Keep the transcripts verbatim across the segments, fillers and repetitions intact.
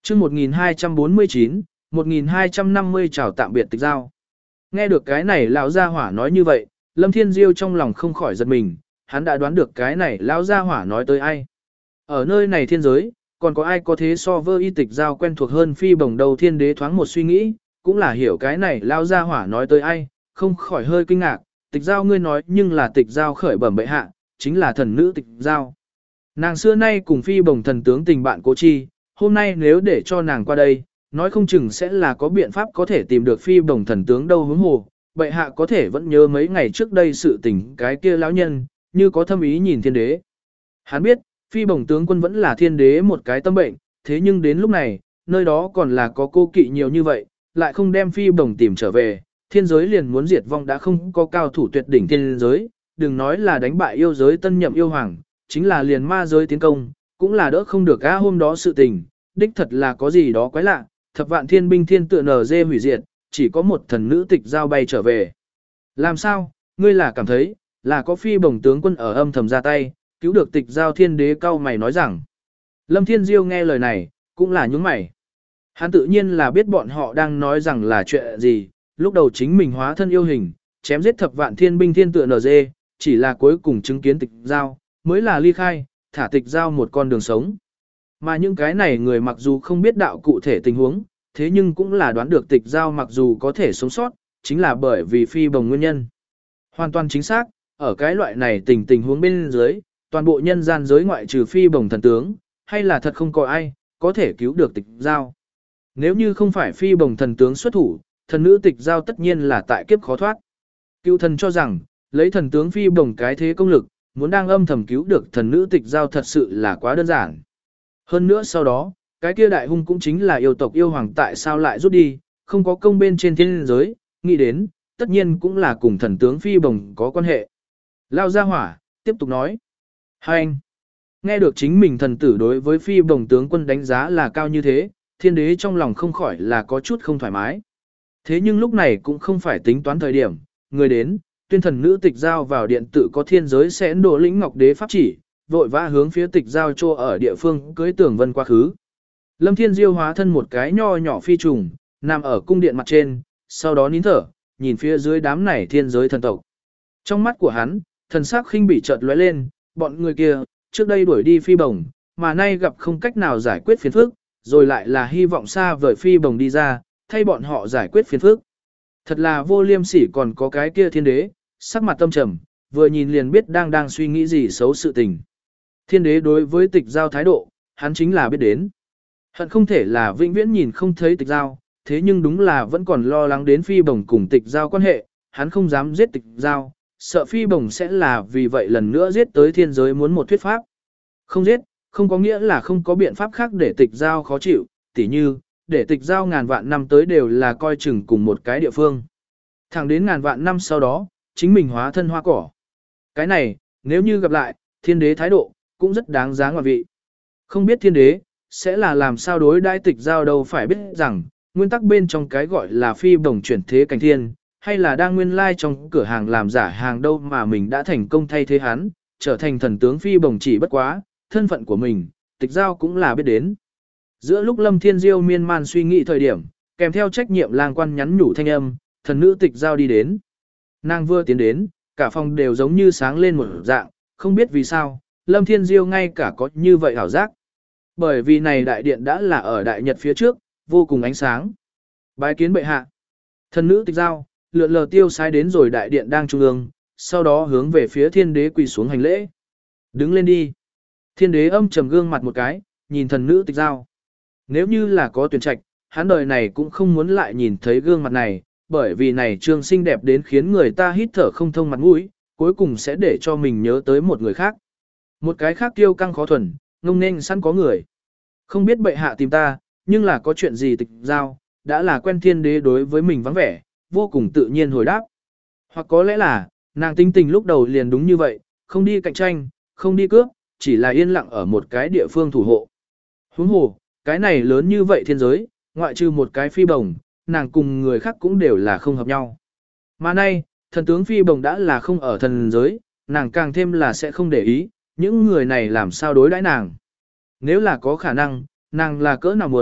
chương một nghìn hai trăm bốn mươi chín, một nghìn hai trăm năm mươi chào tạm biệt Tịch Giao. Nghe được cái này lão gia hỏa nói như vậy, Lâm Thiên Diêu trong lòng không khỏi giật mình, hắn đã đoán được cái này lão gia hỏa nói tới ai. Ở nơi này thiên giới, còn có ai có thế so với Tịch Giao quen thuộc hơn phi bồng đầu thiên đế thoáng một suy nghĩ, cũng là hiểu cái này lão gia hỏa nói tới ai, không khỏi hơi kinh ngạc, Tịch Giao ngươi nói nhưng là Tịch Giao khởi bẩm bệ hạ, chính là thần nữ Tịch Giao. Nàng xưa nay cùng phi bồng thần tướng tình bạn cố chi, hôm nay nếu để cho nàng qua đây, nói không chừng sẽ là có biện pháp có thể tìm được phi bồng thần tướng đâu hướng hồ, bệ hạ có thể vẫn nhớ mấy ngày trước đây sự tình cái kia lão nhân, như có thâm ý nhìn thiên đế. Hắn biết, phi bồng tướng quân vẫn là thiên đế một cái tâm bệnh, thế nhưng đến lúc này, nơi đó còn là có cô kỵ nhiều như vậy, lại không đem phi bồng tìm trở về, thiên giới liền muốn diệt vong đã không có cao thủ tuyệt đỉnh thiên giới, đừng nói là đánh bại yêu giới tân nhậm yêu hoàng, chính là liền ma giới tiến công, cũng là đỡ không được á hôm đó sự tình, đích thật là có gì đó quái lạ, thập vạn thiên binh thiên tựa nở dê hủy diệt, chỉ có một thần nữ Tịch Giao bay trở về. Làm sao, ngươi là cảm thấy, là có phi bồng tướng quân ở âm thầm ra tay, cứu được Tịch Giao thiên đế cao mày nói rằng. Lâm Thiên Diêu nghe lời này, cũng là nhướng mày. Hắn tự nhiên là biết bọn họ đang nói rằng là chuyện gì, lúc đầu chính mình hóa thân yêu hình, chém giết thập vạn thiên binh thiên tựa nở dê, chỉ là cuối cùng chứng kiến Tịch Giao, mới là ly khai, thả Tịch Giao một con đường sống. Mà những cái này người mặc dù không biết đạo cụ thể tình huống, thế nhưng cũng là đoán được Tịch Giao mặc dù có thể sống sót, chính là bởi vì phi bồng nguyên nhân. Hoàn toàn chính xác, ở cái loại này tình tình huống bên dưới, toàn bộ nhân gian giới ngoại trừ phi bồng thần tướng, hay là thật không có ai, có thể cứu được Tịch Giao. Nếu như không phải phi bồng thần tướng xuất thủ, thần nữ Tịch Giao tất nhiên là tại kiếp khó thoát. Cựu thần cho rằng, lấy thần tướng phi bồng cái thế công lực, muốn đang âm thầm cứu được thần nữ Tịch Giao thật sự là quá đơn giản. Hơn nữa sau đó, cái kia đại hung cũng chính là yêu tộc yêu hoàng tại sao lại rút đi, không có công bên trên thiên giới, nghĩ đến, tất nhiên cũng là cùng thần tướng phi bồng có quan hệ. Lao ra hỏa, tiếp tục nói. Hai anh, nghe được chính mình thần tử đối với phi bồng tướng quân đánh giá là cao như thế, thiên đế trong lòng không khỏi là có chút không thoải mái. Thế nhưng lúc này cũng không phải tính toán thời điểm, người đến, tuyên thần nữ Tịch Giao vào điện tự có thiên giới sẽ đổ lĩnh ngọc đế pháp chỉ, vội vã hướng phía Tịch Giao trô ở địa phương cưới tưởng vân quá khứ. Lâm Thiên Diêu hóa thân một cái nho nhỏ phi trùng, nằm ở cung điện mặt trên, sau đó nín thở, nhìn phía dưới đám này thiên giới thần tộc. Trong mắt của hắn, thần sắc khinh bỉ chợt lóe lên, bọn người kia, trước đây đuổi đi phi bồng, mà nay gặp không cách nào giải quyết phiền phức, rồi lại là hy vọng xa vời phi bồng đi ra, thay bọn họ giải quyết phiền phức. Thật là vô liêm sỉ còn có cái kia thiên đế, sắc mặt tâm trầm, vừa nhìn liền biết đang đang suy nghĩ gì xấu sự tình. Thiên đế đối với Tịch Giao thái độ, hắn chính là biết đến. Hận không thể là vĩnh viễn nhìn không thấy Tịch Giao, thế nhưng đúng là vẫn còn lo lắng đến phi bồng cùng Tịch Giao quan hệ, hắn không dám giết Tịch Giao, sợ phi bồng sẽ là vì vậy lần nữa giết tới thiên giới muốn một thuyết pháp. Không giết, không có nghĩa là không có biện pháp khác để Tịch Giao khó chịu, tỉ như, để Tịch Giao ngàn vạn năm tới đều là coi chừng cùng một cái địa phương. Thẳng đến ngàn vạn năm sau đó, chính mình hóa thân hoa cỏ. Cái này, nếu như gặp lại, thiên đế thái độ, cũng rất đáng giá ngoại vị. Không biết thiên đế, sẽ là làm sao đối đãi Tịch Giao đâu phải biết rằng, nguyên tắc bên trong cái gọi là phi bổng chuyển thế cảnh thiên, hay là đang nguyên lai trong cửa hàng làm giả hàng đâu mà mình đã thành công thay thế hắn, trở thành thần tướng phi bổng chỉ bất quá, thân phận của mình, Tịch Giao cũng là biết đến. Giữa lúc Lâm Thiên Diêu miên man suy nghĩ thời điểm, kèm theo trách nhiệm lang quan nhắn nhủ thanh âm, thần nữ Tịch Giao đi đến. Nàng vừa tiến đến, cả phòng đều giống như sáng lên một dạng, không biết vì sao, Lâm Thiên Diêu ngay cả có như vậy hảo giác. Bởi vì này đại điện đã là ở đại nhật phía trước, vô cùng ánh sáng. Bái kiến bệ hạ. Thần nữ Tịch Giao, lượn lờ tiêu sái đến rồi đại điện đang trung ương, sau đó hướng về phía thiên đế quỳ xuống hành lễ. Đứng lên đi. Thiên đế âm trầm gương mặt một cái, nhìn thần nữ Tịch Giao. Nếu như là có tuyển trạch, hắn đời này cũng không muốn lại nhìn thấy gương mặt này, bởi vì này trương xinh đẹp đến khiến người ta hít thở không thông mặt mũi, cuối cùng sẽ để cho mình nhớ tới một người khác. Một cái khác kiêu căng khó thuần, ngông nên sẵn có người. Không biết bệ hạ tìm ta, nhưng là có chuyện gì Tịch Giao, đã là quen thiên đế đối với mình vắng vẻ, vô cùng tự nhiên hồi đáp. Hoặc có lẽ là, nàng tính tình lúc đầu liền đúng như vậy, không đi cạnh tranh, không đi cướp, chỉ là yên lặng ở một cái địa phương thủ hộ. Huống hồ, cái này lớn như vậy thiên giới, ngoại trừ một cái phi bồng, nàng cùng người khác cũng đều là không hợp nhau. Mà nay, thần tướng phi bồng đã là không ở thần giới, nàng càng thêm là sẽ không để ý, những người này làm sao đối đãi nàng. Nếu là có khả năng, nàng là cỡ nào muốn,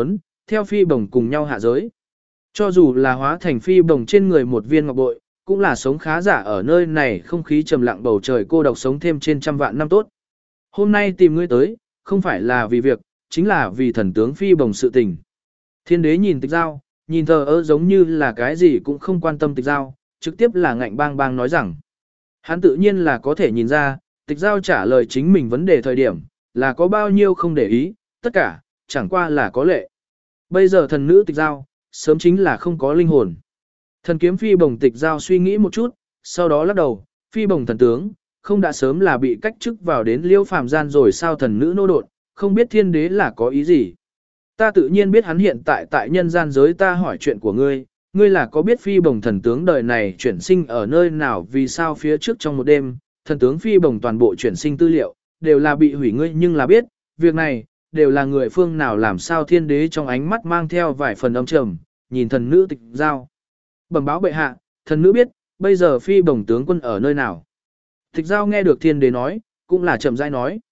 theo phi bồng cùng nhau hạ giới. Cho dù là hóa thành phi bồng trên người một viên ngọc bội, cũng là sống khá giả ở nơi này không khí trầm lặng bầu trời cô độc sống thêm trên trăm vạn năm tốt. Hôm nay tìm ngươi tới, không phải là vì việc, chính là vì thần tướng phi bồng sự tình. Thiên đế nhìn Tịch Giao, nhìn thờ ơ giống như là cái gì cũng không quan tâm Tịch Giao, trực tiếp là ngạnh bang bang nói rằng. Hắn tự nhiên là có thể nhìn ra, Tịch Giao trả lời chính mình vấn đề thời điểm, là có bao nhiêu không để ý, tất cả, chẳng qua là có lệ. Bây giờ thần nữ Tịch Giao, sớm chính là không có linh hồn. Thần kiếm phi bồng Tịch Giao suy nghĩ một chút, sau đó lắc đầu, phi bồng thần tướng, không đã sớm là bị cách chức vào đến liêu phàm gian rồi sao thần nữ nô đột, không biết thiên đế là có ý gì. Ta tự nhiên biết hắn hiện tại tại nhân gian giới ta hỏi chuyện của ngươi, ngươi là có biết phi bồng thần tướng đời này chuyển sinh ở nơi nào vì sao phía trước trong một đêm, thần tướng phi bồng toàn bộ chuyển sinh tư liệu, đều là bị hủy ngươi nhưng là biết, việc này, đều là người phương nào làm sao thiên đế trong ánh mắt mang theo vài phần âm trầm, nhìn thần nữ Tịch Giao. Bẩm báo bệ hạ, thần nữ biết, bây giờ phi bồng tướng quân ở nơi nào. Tịch Giao nghe được thiên đế nói, cũng là chậm rãi nói.